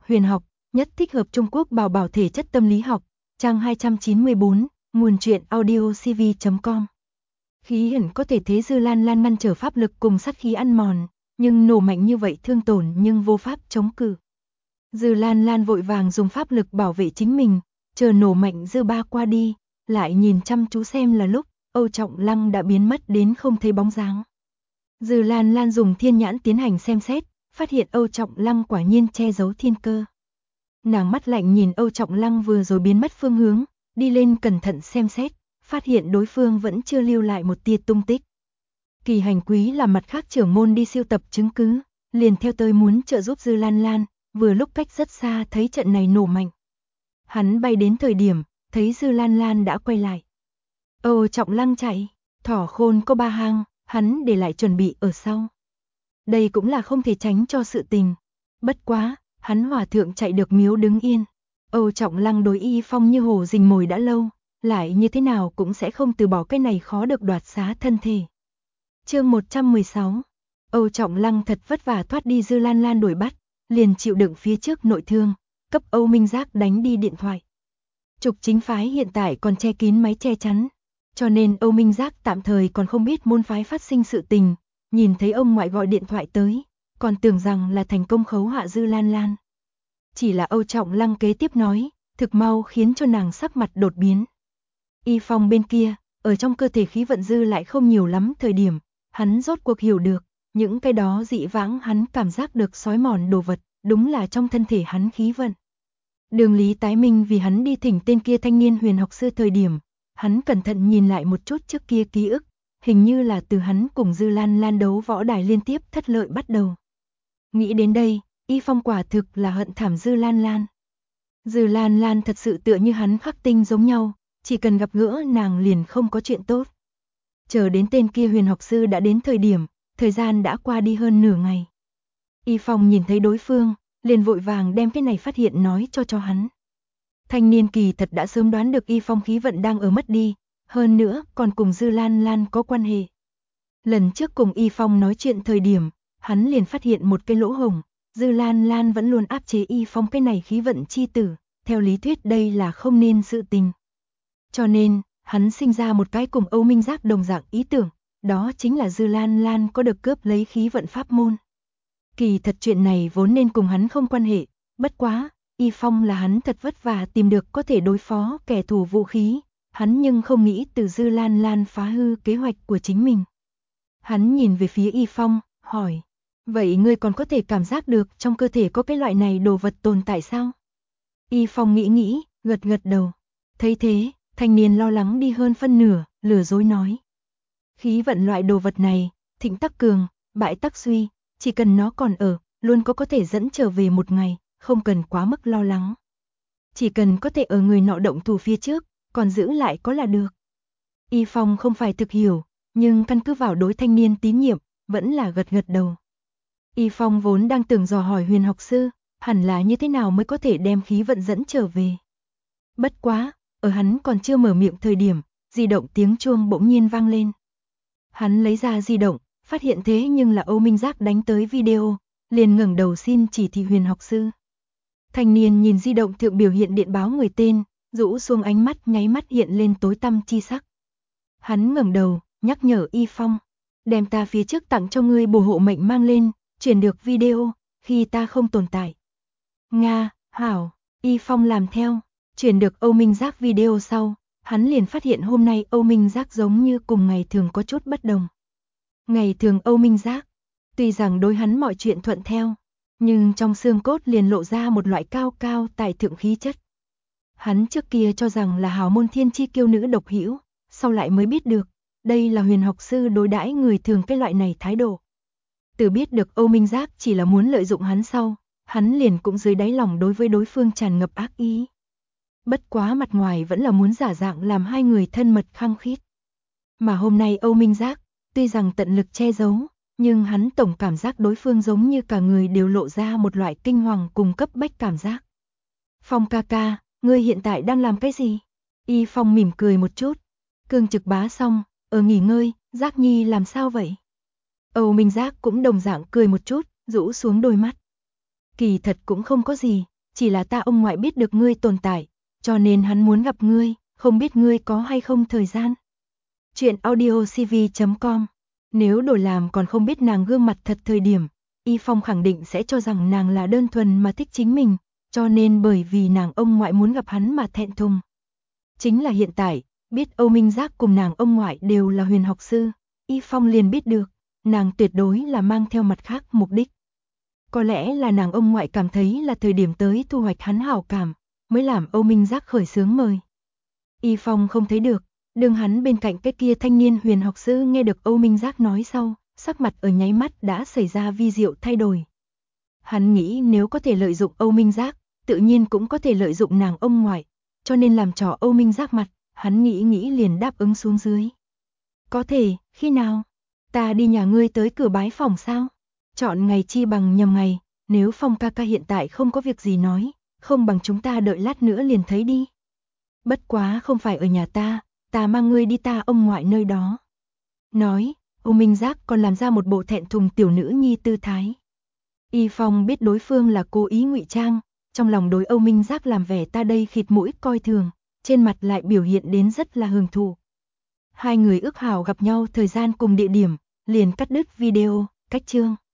Huyền học, nhất thích hợp Trung Quốc bảo bảo thể chất tâm lý học, trang 294, nguồn truyện audio cv.com. Khí hiển có thể thế Dư Lan Lan ngăn trở pháp lực cùng sát khí ăn mòn, nhưng nổ mạnh như vậy thương tổn nhưng vô pháp chống cự. Dư Lan Lan vội vàng dùng pháp lực bảo vệ chính mình, chờ nổ mạnh dư ba qua đi, lại nhìn chăm chú xem là lúc Âu Trọng Lăng đã biến mất đến không thấy bóng dáng. Dư Lan Lan dùng thiên nhãn tiến hành xem xét, phát hiện Âu Trọng Lăng quả nhiên che giấu thiên cơ. Nàng mắt lạnh nhìn Âu Trọng Lăng vừa rồi biến mất phương hướng, đi lên cẩn thận xem xét, phát hiện đối phương vẫn chưa lưu lại một tia tung tích. Kỳ Hành Quý là mặt khác trưởng môn đi siêu tập chứng cứ, liền theo tới muốn trợ giúp Dư Lan Lan, vừa lúc cách rất xa thấy trận này nổ mạnh. Hắn bay đến thời điểm, thấy Dư Lan Lan đã quay lại. Âu Trọng Lăng chạy, thỏ khôn có ba hang, hắn để lại chuẩn bị ở sau. Đây cũng là không thể tránh cho sự tình. Bất quá, hắn hòa thượng chạy được miếu đứng yên. Âu Trọng Lăng đối Y Phong như hổ rình mồi đã lâu, lại như thế nào cũng sẽ không từ bỏ cái này khó được đoạt xá thân thể. Chương 116. Âu Trọng Lăng thật vất vả thoát đi Dư Lan Lan đuổi bắt, liền chịu đựng phía trước nội thương, cấp Âu Minh Giác đánh đi điện thoại. Trục chính phái hiện tại còn che kín máy che chắn, cho nên Âu Minh Giác tạm thời còn không biết môn phái phát sinh sự tình, nhìn thấy ông ngoại gọi điện thoại tới, còn tưởng rằng là thành công khấu hạ Dư Lan Lan. Chỉ là Âu Trọng Lăng kế tiếp nói, thực mau khiến cho nàng sắc mặt đột biến. Y Phong bên kia, ở trong cơ thể khí vận dư lại không nhiều lắm thời điểm, hắn rốt cuộc hiểu được, những cái đó dị vãng hắn cảm giác được xói mòn đồ vật, đúng là trong thân thể hắn khí vận. Đường Lý tái minh vì hắn đi thỉnh tên kia thanh niên huyền học sư thời điểm, hắn cẩn thận nhìn lại một chút trước kia ký ức, hình như là từ hắn cùng Dư Lan Lan đấu võ đài liên tiếp thất lợi bắt đầu. Nghĩ đến đây, Y Phong quả thực là hận thảm Dư Lan Lan. Dư Lan Lan thật sự tựa như hắn khắc tinh giống nhau, chỉ cần gặp gỡ nàng liền không có chuyện tốt. Chờ đến tên kia huyền học sư đã đến thời điểm, thời gian đã qua đi hơn nửa ngày. Y Phong nhìn thấy đối phương, liền vội vàng đem cái này phát hiện nói cho hắn. Thanh niên kỳ thật đã sớm đoán được Y Phong khí vận đang ở mất đi, hơn nữa còn cùng Dư Lan Lan có quan hệ. Lần trước cùng Y Phong nói chuyện thời điểm, hắn liền phát hiện một cái lỗ hổng, Dư Lan Lan vẫn luôn áp chế Y Phong cái này khí vận chi tử, theo lý thuyết đây là không nên sự tình. Cho nên, hắn sinh ra một cái cùng Âu Minh Giác đồng dạng ý tưởng, đó chính là Dư Lan Lan có được cướp lấy khí vận pháp môn. Kỳ thật chuyện này vốn nên cùng hắn không quan hệ, bất quá, Y Phong là hắn thật vất vả tìm được có thể đối phó kẻ thù vũ khí, hắn nhưng không nghĩ từ Dư Lan Lan phá hư kế hoạch của chính mình. Hắn nhìn về phía Y Phong, hỏi, vậy ngươi còn có thể cảm giác được trong cơ thể có cái loại này đồ vật tồn tại sao? Y Phong nghĩ, gật gật đầu. Thấy thế, thanh niên lo lắng đi hơn phân nửa, lừa dối nói. Khí vận loại đồ vật này, thịnh tắc cường, bại tắc suy, chỉ cần nó còn ở, luôn có thể dẫn trở về một ngày, không cần quá mức lo lắng. Chỉ cần có thể ở người nọ động thủ phía trước, còn giữ lại có là được. Y Phong không phải thực hiểu, nhưng căn cứ vào đối thanh niên tín nhiệm, vẫn là gật gật đầu. Y Phong vốn đang tưởng dò hỏi huyền học sư, hẳn là như thế nào mới có thể đem khí vận dẫn trở về. Bất quá, ở hắn còn chưa mở miệng thời điểm, di động tiếng chuông bỗng nhiên vang lên. Hắn lấy ra di động, phát hiện thế nhưng là Âu Minh Giác đánh tới video, liền ngẩng đầu xin chỉ thị huyền học sư. Thanh niên nhìn di động thượng biểu hiện điện báo người tên, rũ xuống ánh mắt nháy mắt hiện lên tối tăm chi sắc. Hắn ngẩng đầu, nhắc nhở Y Phong, đem ta phía trước tặng cho ngươi bùa hộ mệnh mang lên, chuyển được video, khi ta không tồn tại. Nga, hảo, Y Phong làm theo, chuyển được Âu Minh Giác video sau, hắn liền phát hiện hôm nay Âu Minh Giác giống như cùng ngày thường có chút bất đồng. Ngày thường Âu Minh Giác, tuy rằng đối hắn mọi chuyện thuận theo, nhưng trong xương cốt liền lộ ra một loại cao cao tài thượng khí chất. Hắn trước kia cho rằng là hào môn thiên chi kiêu nữ độc hữu, sau lại mới biết được, đây là huyền học sư đối đãi người thường cái loại này thái độ. Từ biết được Âu Minh Giác chỉ là muốn lợi dụng hắn sau, hắn liền cũng dưới đáy lòng đối với đối phương tràn ngập ác ý. Bất quá mặt ngoài vẫn là muốn giả dạng làm hai người thân mật khăng khít. Mà hôm nay Âu Minh Giác, tuy rằng tận lực che giấu, nhưng hắn tổng cảm giác đối phương giống như cả người đều lộ ra một loại kinh hoàng cùng cấp bách cảm giác. Phong ca ca, ngươi hiện tại đang làm cái gì? Y Phong mỉm cười một chút. Cương Trực bá xong, ở nghỉ ngơi, Giác Nhi làm sao vậy? Âu Minh Giác cũng đồng dạng cười một chút, rũ xuống đôi mắt. Kỳ thật cũng không có gì, chỉ là ta ông ngoại biết được ngươi tồn tại, cho nên hắn muốn gặp ngươi, không biết ngươi có hay không thời gian. Chuyện audiocv.com. Nếu đổi làm còn không biết nàng gương mặt thật thời điểm, Y Phong khẳng định sẽ cho rằng nàng là đơn thuần mà thích chính mình, cho nên bởi vì nàng ông ngoại muốn gặp hắn mà thẹn thùng. Chính là hiện tại, biết Âu Minh Giác cùng nàng ông ngoại đều là huyền học sư, Y Phong liền biết được, nàng tuyệt đối là mang theo mặt khác mục đích. Có lẽ là nàng ông ngoại cảm thấy là thời điểm tới thu hoạch hắn hảo cảm, mới làm Âu Minh Giác khởi xướng mời. Y Phong không thấy được, đương hắn bên cạnh cái kia thanh niên huyền học sư nghe được Âu Minh Giác nói sau, sắc mặt ở nháy mắt đã xảy ra vi diệu thay đổi. Hắn nghĩ nếu có thể lợi dụng Âu Minh Giác, tự nhiên cũng có thể lợi dụng nàng ông ngoại, cho nên làm trò Âu Minh Giác mặt, hắn nghĩ liền đáp ứng xuống dưới. Có thể, khi nào? Ta đi nhà ngươi tới cửa bái phòng sao? Chọn ngày chi bằng nhằm ngày, nếu Phong ca ca hiện tại không có việc gì nói, không bằng chúng ta đợi lát nữa liền thấy đi. Bất quá không phải ở nhà ta mang ngươi đi ta ông ngoại nơi đó. Nói, Âu Minh Giác còn làm ra một bộ thẹn thùng tiểu nữ nhi tư thái. Y Phong biết đối phương là cố ý ngụy trang, trong lòng đối Âu Minh Giác làm vẻ ta đây khịt mũi coi thường, trên mặt lại biểu hiện đến rất là hưởng thụ. Hai người ước hảo gặp nhau thời gian cùng địa điểm, liền cắt đứt video, cách chương.